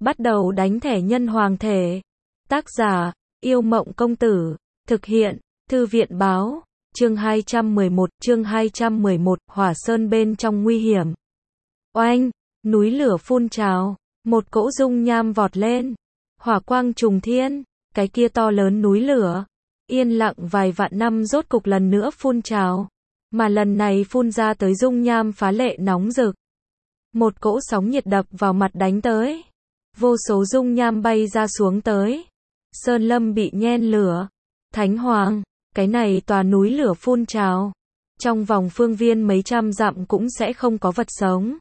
Bắt đầu đánh thẻ nhân hoàng thể. Tác giả, Yêu Mộng Công Tử. Thực hiện, Thư viện Báo. Chương 211, Hỏa Sơn bên trong nguy hiểm. Oanh, núi lửa phun trào, một cỗ dung nham vọt lên. Hỏa quang trùng thiên, cái kia to lớn núi lửa, yên lặng vài vạn năm rốt cục lần nữa phun trào. Mà lần này phun ra tới dung nham phá lệ nóng rực. Một cỗ sóng nhiệt đập vào mặt đánh tới. Vô số dung nham bay ra xuống tới. Sơn lâm bị nhen lửa. Thánh Hoàng, cái này tòa núi lửa phun trào. Trong vòng phương viên mấy trăm dặm cũng sẽ không có vật sống.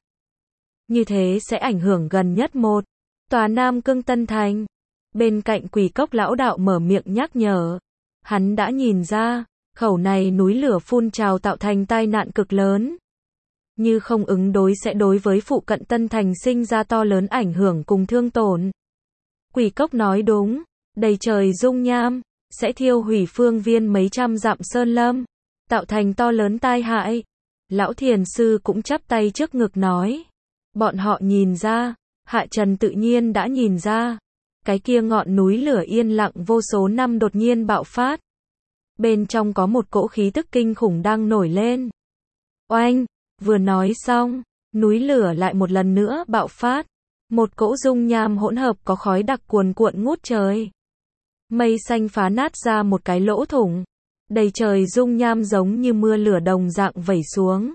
Như thế sẽ ảnh hưởng gần nhất một tòa Nam Cương Tân Thành. Bên cạnh Quỷ Cốc lão đạo mở miệng nhắc nhở. Hắn đã nhìn ra, khẩu này núi lửa phun trào tạo thành tai nạn cực lớn. Như không ứng đối sẽ đối với phụ cận Tân Thành sinh ra to lớn ảnh hưởng cùng thương tổn. Quỷ Cốc nói đúng, đầy trời dung nham, sẽ thiêu hủy phương viên mấy trăm dặm sơn lâm, tạo thành to lớn tai hại. Lão thiền sư cũng chắp tay trước ngực nói. Bọn họ nhìn ra, Hạ Trần tự nhiên đã nhìn ra. Cái kia ngọn núi lửa yên lặng vô số năm đột nhiên bạo phát. Bên trong có một cỗ khí tức kinh khủng đang nổi lên. Oanh, vừa nói xong, núi lửa lại một lần nữa bạo phát. Một cỗ dung nham hỗn hợp có khói đặc cuồn cuộn ngút trời. Mây xanh phá nát ra một cái lỗ thủng. Đầy trời dung nham giống như mưa lửa đồng dạng vẩy xuống.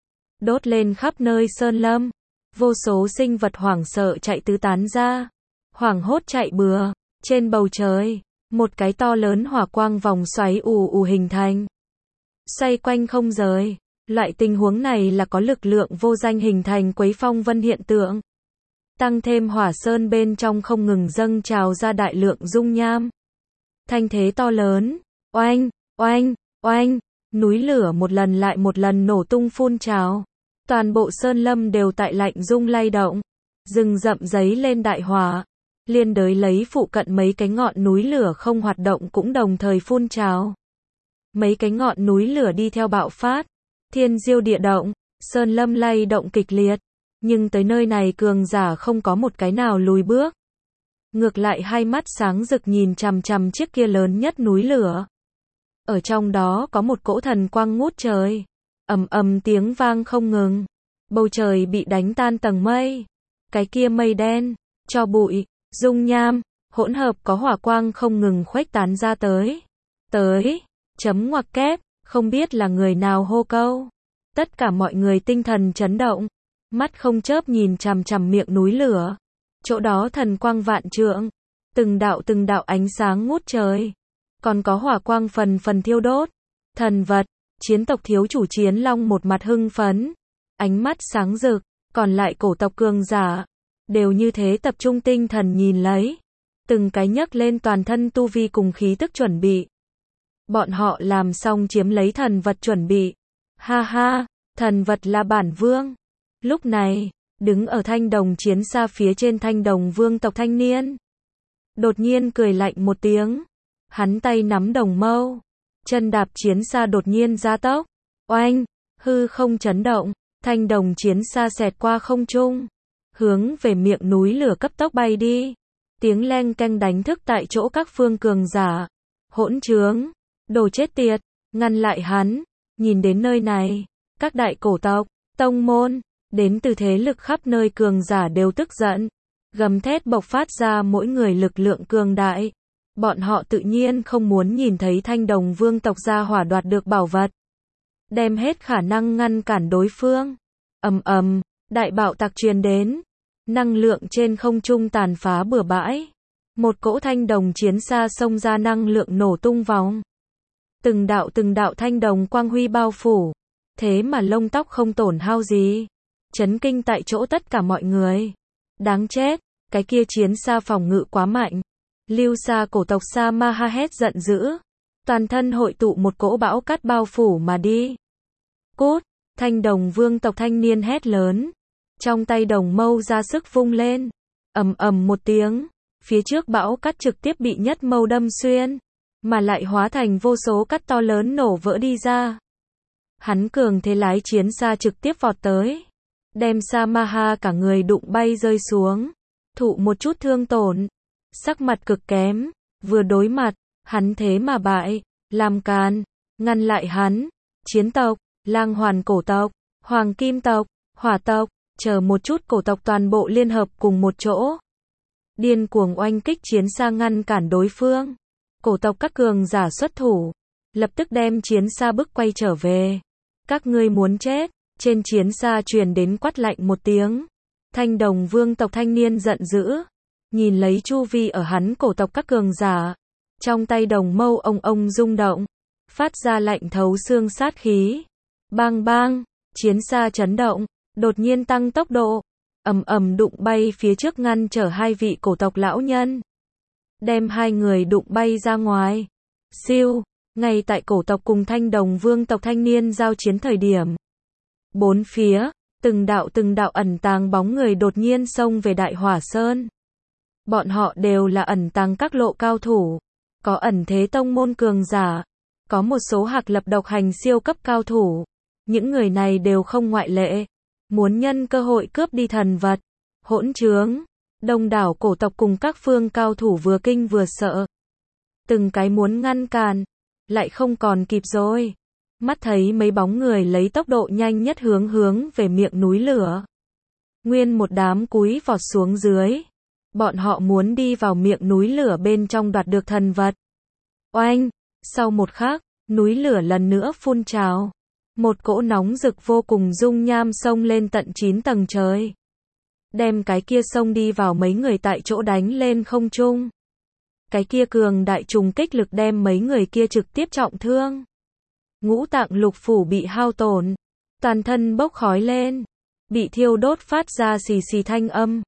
Đốt lên khắp nơi sơn lâm. Vô số sinh vật hoảng sợ chạy tứ tán ra. Hoảng hốt chạy bừa. Trên bầu trời, một cái to lớn hỏa quang vòng xoáy ù ù hình thành. Xoay quanh không rời. Loại tình huống này là có lực lượng vô danh hình thành quấy phong vân hiện tượng. Tăng thêm hỏa sơn bên trong không ngừng dâng trào ra đại lượng dung nham. Thanh thế to lớn. Oanh, oanh, oanh. Núi lửa một lần lại một lần nổ tung phun trào. Toàn bộ sơn lâm đều tại lạnh rung lay động. Rừng rậm giấy lên đại hỏa. Liên đới lấy phụ cận mấy cái ngọn núi lửa không hoạt động cũng đồng thời phun trào. Mấy cái ngọn núi lửa đi theo bạo phát. Thiên diêu địa động, sơn lâm lay động kịch liệt. Nhưng tới nơi này cường giả không có một cái nào lùi bước. Ngược lại hai mắt sáng rực nhìn chằm chằm chiếc kia lớn nhất núi lửa. Ở trong đó có một cỗ thần quang ngút trời. Ầm ầm tiếng vang không ngừng. Bầu trời bị đánh tan tầng mây. Cái kia mây đen, tro bụi, dung nham, hỗn hợp có hỏa quang không ngừng khuếch tán ra tới. Chấm ngoặc kép, không biết là người nào hô câu. Tất cả mọi người tinh thần chấn động. Mắt không chớp nhìn chằm chằm miệng núi lửa. Chỗ đó thần quang vạn trượng. Từng đạo ánh sáng ngút trời. Còn có hỏa quang phần phần thiêu đốt. Thần vật, chiến tộc thiếu chủ Chiến Long một mặt hưng phấn. Ánh mắt sáng rực. Còn lại cổ tộc cường giả. Đều như thế tập trung tinh thần nhìn lấy. Từng cái nhấc lên toàn thân tu vi cùng khí tức chuẩn bị. Bọn họ làm xong chiếm lấy thần vật chuẩn bị. Ha ha, thần vật là bản vương. Lúc này, đứng ở thanh đồng chiến xa phía trên thanh đồng vương tộc thanh niên. Đột nhiên cười lạnh một tiếng. Hắn tay nắm đồng mâu. Chân đạp chiến xa đột nhiên gia tốc. Oanh, hư không chấn động. Thanh đồng chiến xa xẹt qua không trung. Hướng về miệng núi lửa cấp tốc bay đi. Tiếng leng keng đánh thức tại chỗ các phương cường giả. Hỗn trướng, đồ chết tiệt, ngăn lại hắn. Nhìn đến nơi này, các đại cổ tộc, tông môn, đến từ thế lực khắp nơi cường giả đều tức giận. Gầm thét bộc phát ra mỗi người lực lượng cường đại. Bọn họ tự nhiên không muốn nhìn thấy thanh đồng vương tộc gia hỏa đoạt được bảo vật. Đem hết khả năng ngăn cản đối phương. Ầm ầm, đại bạo tạc truyền đến. Năng lượng trên không trung tàn phá bừa bãi. Một cỗ thanh đồng chiến xa xông ra năng lượng nổ tung vòng. Từng đạo thanh đồng quang huy bao phủ. Thế mà lông tóc không tổn hao gì. Chấn kinh tại chỗ tất cả mọi người. Đáng chết, cái kia chiến xa phòng ngự quá mạnh. Lưu Sa cổ tộc Sa Ma Ha hét giận dữ. Toàn thân hội tụ một cỗ bão cát bao phủ mà đi. Cút, thanh đồng vương tộc thanh niên hét lớn. Trong tay đồng mâu ra sức vung lên. Ầm ầm một tiếng. Phía trước bão cát trực tiếp bị nhất mâu đâm xuyên. Mà lại hóa thành vô số cát to lớn nổ vỡ đi ra. Hắn cường thế lái chiến xa trực tiếp vọt tới. Đem Sa Ma Ha cả người đụng bay rơi xuống. thụ một chút thương tổn, sắc mặt cực kém, vừa đối mặt, hắn thế mà bại, làm càn, ngăn lại hắn, chiến tộc, lang hoàn cổ tộc, hoàng kim tộc, hỏa tộc, chờ một chút cổ tộc toàn bộ liên hợp cùng một chỗ. Điên cuồng oanh kích chiến xa ngăn cản đối phương. Cổ tộc các cường giả xuất thủ, lập tức đem chiến xa bức quay trở về. Các ngươi muốn chết, trên chiến xa truyền đến quát lạnh một tiếng. Thanh Đồng Vương tộc thanh niên giận dữ, nhìn lấy chu vi ở hắn cổ tộc các cường giả, trong tay đồng mâu ông rung động, phát ra lạnh thấu xương sát khí. Bang bang, chiến xa chấn động, đột nhiên tăng tốc độ, ầm ầm đụng bay phía trước ngăn trở hai vị cổ tộc lão nhân, đem hai người đụng bay ra ngoài. Siêu, ngay tại cổ tộc cùng Thanh Đồng Vương tộc thanh niên giao chiến thời điểm, bốn phía, từng đạo ẩn tàng bóng người đột nhiên xông về Đại Hỏa Sơn. Bọn họ đều là ẩn tàng các lộ cao thủ, có ẩn thế tông môn cường giả, có một số hạc lập độc hành siêu cấp cao thủ. Những người này đều không ngoại lệ, muốn nhân cơ hội cướp đi thần vật. Hỗn trướng, đông đảo cổ tộc cùng các phương cao thủ vừa kinh vừa sợ. Từng cái muốn ngăn cản, lại không còn kịp rồi. Mắt thấy mấy bóng người lấy tốc độ nhanh nhất hướng về miệng núi lửa. Nguyên một đám cúi vọt xuống dưới. Bọn họ muốn đi vào miệng núi lửa bên trong đoạt được thần vật. Oanh, sau một khắc, núi lửa lần nữa phun trào. Một cỗ nóng rực vô cùng dung nham xông lên tận 9 tầng trời. Đem cái kia xông đi vào mấy người tại chỗ đánh lên không trung. Cái kia cường đại trùng kích lực đem mấy người kia trực tiếp trọng thương. Ngũ tạng lục phủ bị hao tổn, toàn thân bốc khói lên, bị thiêu đốt phát ra xì xì thanh âm.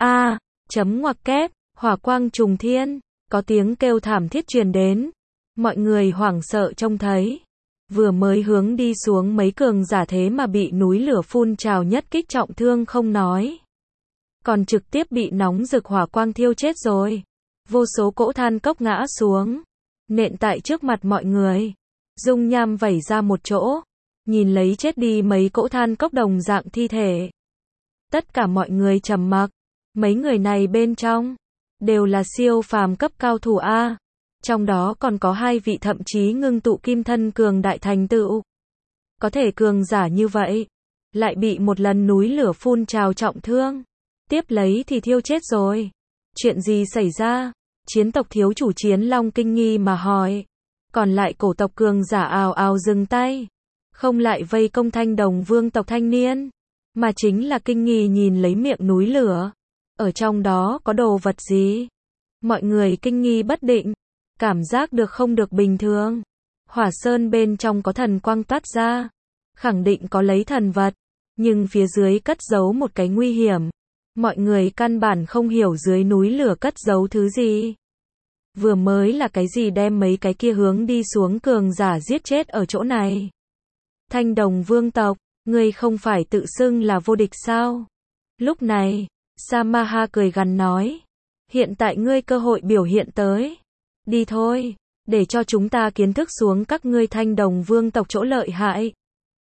Chấm ngoặc kép, hỏa quang trùng thiên, có tiếng kêu thảm thiết truyền đến. Mọi người hoảng sợ trông thấy. Vừa mới hướng đi xuống mấy cường giả thế mà bị núi lửa phun trào nhất kích trọng thương không nói. Còn trực tiếp bị nóng rực hỏa quang thiêu chết rồi. Vô số cỗ than cốc ngã xuống, nện tại trước mặt mọi người. Dung nham vẩy ra một chỗ, nhìn lấy chết đi mấy cỗ than cốc đồng dạng thi thể. Tất cả mọi người trầm mặc, mấy người này bên trong, đều là siêu phàm cấp cao thủ A. Trong đó còn có hai vị thậm chí ngưng tụ kim thân cường đại thành tựu. Có thể cường giả như vậy, lại bị một lần núi lửa phun trào trọng thương. Tiếp lấy thì thiêu chết rồi. Chuyện gì xảy ra? Chiến tộc thiếu chủ Chiến Long kinh nghi mà hỏi. Còn lại cổ tộc cường giả ào ào dừng tay. Không lại vây công Thanh Đồng Vương tộc thanh niên. Mà chính là kinh nghi nhìn lấy miệng núi lửa. Ở trong đó có đồ vật gì? Mọi người kinh nghi bất định. Cảm giác được không được bình thường. Hỏa sơn bên trong có thần quang toát ra. Khẳng định có lấy thần vật. Nhưng phía dưới cất giấu một cái nguy hiểm. Mọi người căn bản không hiểu dưới núi lửa cất giấu thứ gì. Vừa mới là cái gì đem mấy cái kia hướng đi xuống cường giả giết chết ở chỗ này. Thanh Đồng Vương tộc, ngươi không phải tự xưng là vô địch sao? Lúc này, Samaha cười gằn nói. Hiện tại ngươi cơ hội biểu hiện tới. Đi thôi, để cho chúng ta kiến thức xuống các ngươi Thanh Đồng Vương tộc chỗ lợi hại.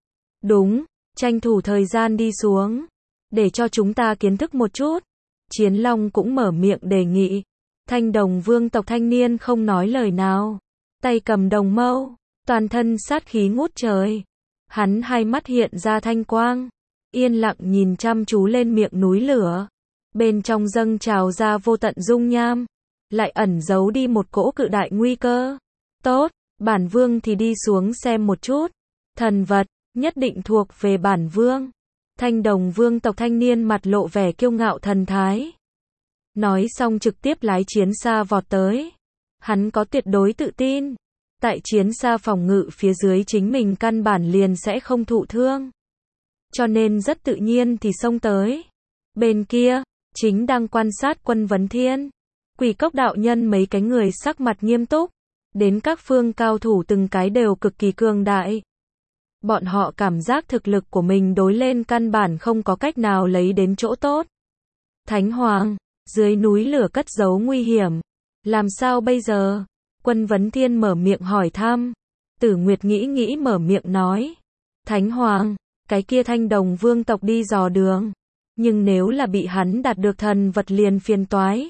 Đúng, tranh thủ thời gian đi xuống. Để cho chúng ta kiến thức một chút. Chiến Long cũng mở miệng đề nghị. Thanh Đồng Vương tộc thanh niên không nói lời nào. Tay cầm đồng mâu, toàn thân sát khí ngút trời. Hắn hai mắt hiện ra thanh quang. Yên lặng nhìn chăm chú lên miệng núi lửa. Bên trong dâng trào ra vô tận dung nham. Lại ẩn giấu đi một cỗ cự đại nguy cơ. Tốt, bản vương thì đi xuống xem một chút. Thần vật, nhất định thuộc về bản vương. Thanh Đồng Vương tộc thanh niên mặt lộ vẻ kiêu ngạo thần thái. Nói xong trực tiếp lái chiến xa vọt tới. Hắn có tuyệt đối tự tin. Tại chiến xa phòng ngự phía dưới chính mình căn bản liền sẽ không thụ thương. Cho nên rất tự nhiên thì xông tới. Bên kia, chính đang quan sát Quân Vấn Thiên. Quỷ Cốc đạo nhân mấy cái người sắc mặt nghiêm túc. Đến các phương cao thủ từng cái đều cực kỳ cường đại. Bọn họ cảm giác thực lực của mình đối lên căn bản không có cách nào lấy đến chỗ tốt. Thánh Hoàng, dưới núi lửa cất giấu nguy hiểm. Làm sao bây giờ? Quân Vấn Thiên mở miệng hỏi thăm. Tử Nguyệt nghĩ mở miệng nói. Thánh Hoàng, cái kia Thanh Đồng Vương tộc đi dò đường. nhưng nếu là bị hắn đạt được thần vật liền phiền toái.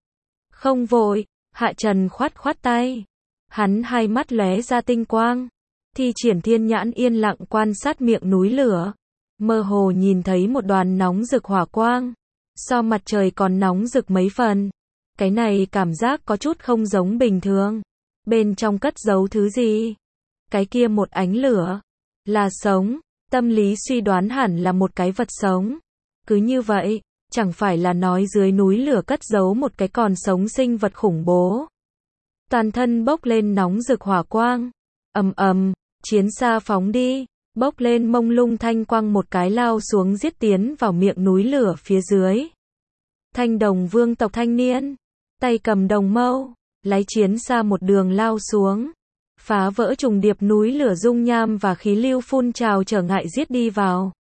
Không vội, Hạ Trần khoát khoát tay. Hắn hai mắt lóe ra tinh quang, thi triển thiên nhãn yên lặng quan sát miệng núi lửa, mơ hồ nhìn thấy một đoàn nóng rực hỏa quang, so mặt trời còn nóng rực mấy phần. Cái này cảm giác có chút không giống bình thường. Bên trong cất giấu thứ gì? Cái kia một ánh lửa, là sống, tâm lý suy đoán hẳn là một cái vật sống. Cứ như vậy, chẳng phải là nói dưới núi lửa cất giấu một cái còn sống sinh vật khủng bố. Toàn thân bốc lên nóng rực hỏa quang. Ầm ầm, chiến xa phóng đi, bốc lên mông lung thanh quang một cái lao xuống giết tiến vào miệng núi lửa phía dưới. Thanh đồng vương tộc thanh niên, tay cầm đồng mâu, lái chiến xa một đường lao xuống, phá vỡ trùng điệp núi lửa dung nham và khí lưu phun trào trở ngại giết đi vào.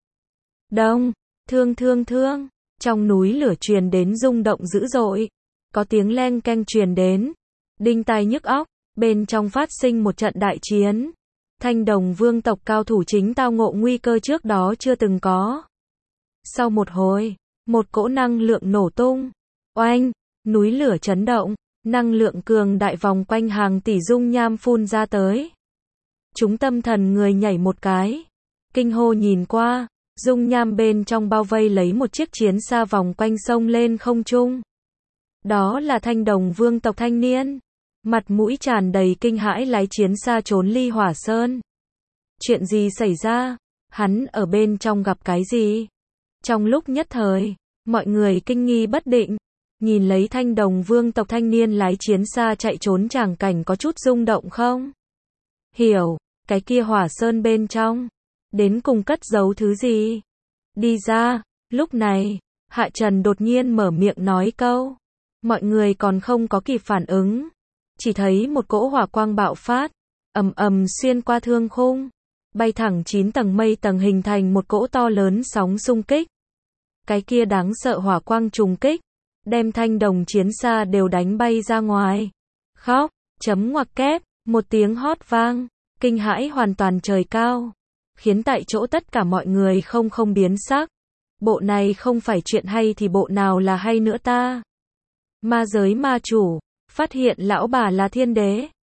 Đông, thương thương thương, trong núi lửa truyền đến rung động dữ dội, có tiếng leng keng truyền đến, đinh tai nhức óc, bên trong phát sinh một trận đại chiến. Thanh đồng vương tộc cao thủ chính tao ngộ nguy cơ trước đó chưa từng có. Sau một hồi, một cỗ năng lượng nổ tung, oanh, núi lửa chấn động, năng lượng cường đại vòng quanh hàng tỷ dung nham phun ra tới. Chúng tâm thần người nhảy một cái, kinh hô nhìn qua, dung nham bên trong bao vây lấy một chiếc chiến xa vòng quanh sông lên không trung. Đó là thanh đồng vương tộc thanh niên, mặt mũi tràn đầy kinh hãi lái chiến xa trốn ly hỏa sơn. Chuyện gì xảy ra? Hắn ở bên trong gặp cái gì? Trong lúc nhất thời, mọi người kinh nghi bất định, nhìn lấy thanh đồng vương tộc thanh niên lái chiến xa chạy trốn tràng cảnh có chút rung động không? Hiểu, cái kia hỏa sơn bên trong, đến cùng cất giấu thứ gì? Đi ra, lúc này, Hạ Trần đột nhiên mở miệng nói câu. Mọi người còn không có kịp phản ứng. Chỉ thấy một cỗ hỏa quang bạo phát, ầm ầm xuyên qua thương khung, bay thẳng 9 tầng mây tầng hình thành một cỗ to lớn sóng xung kích. Cái kia đáng sợ hỏa quang trùng kích, đem thanh đồng chiến xa đều đánh bay ra ngoài. Khóc, chấm ngoặc kép, một tiếng hót vang, kinh hãi hoàn toàn trời cao, khiến tại chỗ tất cả mọi người không biến sắc. Bộ này không phải chuyện hay thì bộ nào là hay nữa ta? Ma giới ma chủ, phát hiện lão bà là thiên đế.